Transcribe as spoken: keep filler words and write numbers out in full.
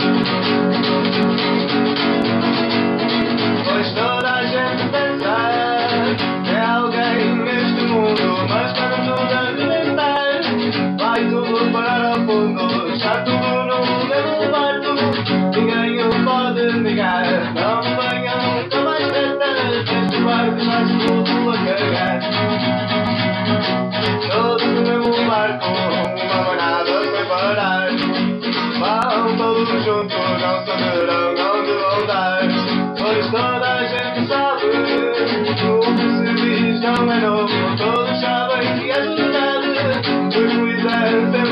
Pois toda a gente pensa que é alguém neste mundo, mas quando tudo arrebentar, vai tudo parar ao fundo, está tudo no mesmo barco, ninguém o pode negar. Não venham nunca mais tretas, este barco está tudo a carregar. Todos no mesmo barco, uma manada sem parar, vão todos juntos, não saberão onde voltar. Pois toda a gente sabe, o que se diz não é novo, todos sabem que é verdade, pois pois é sempre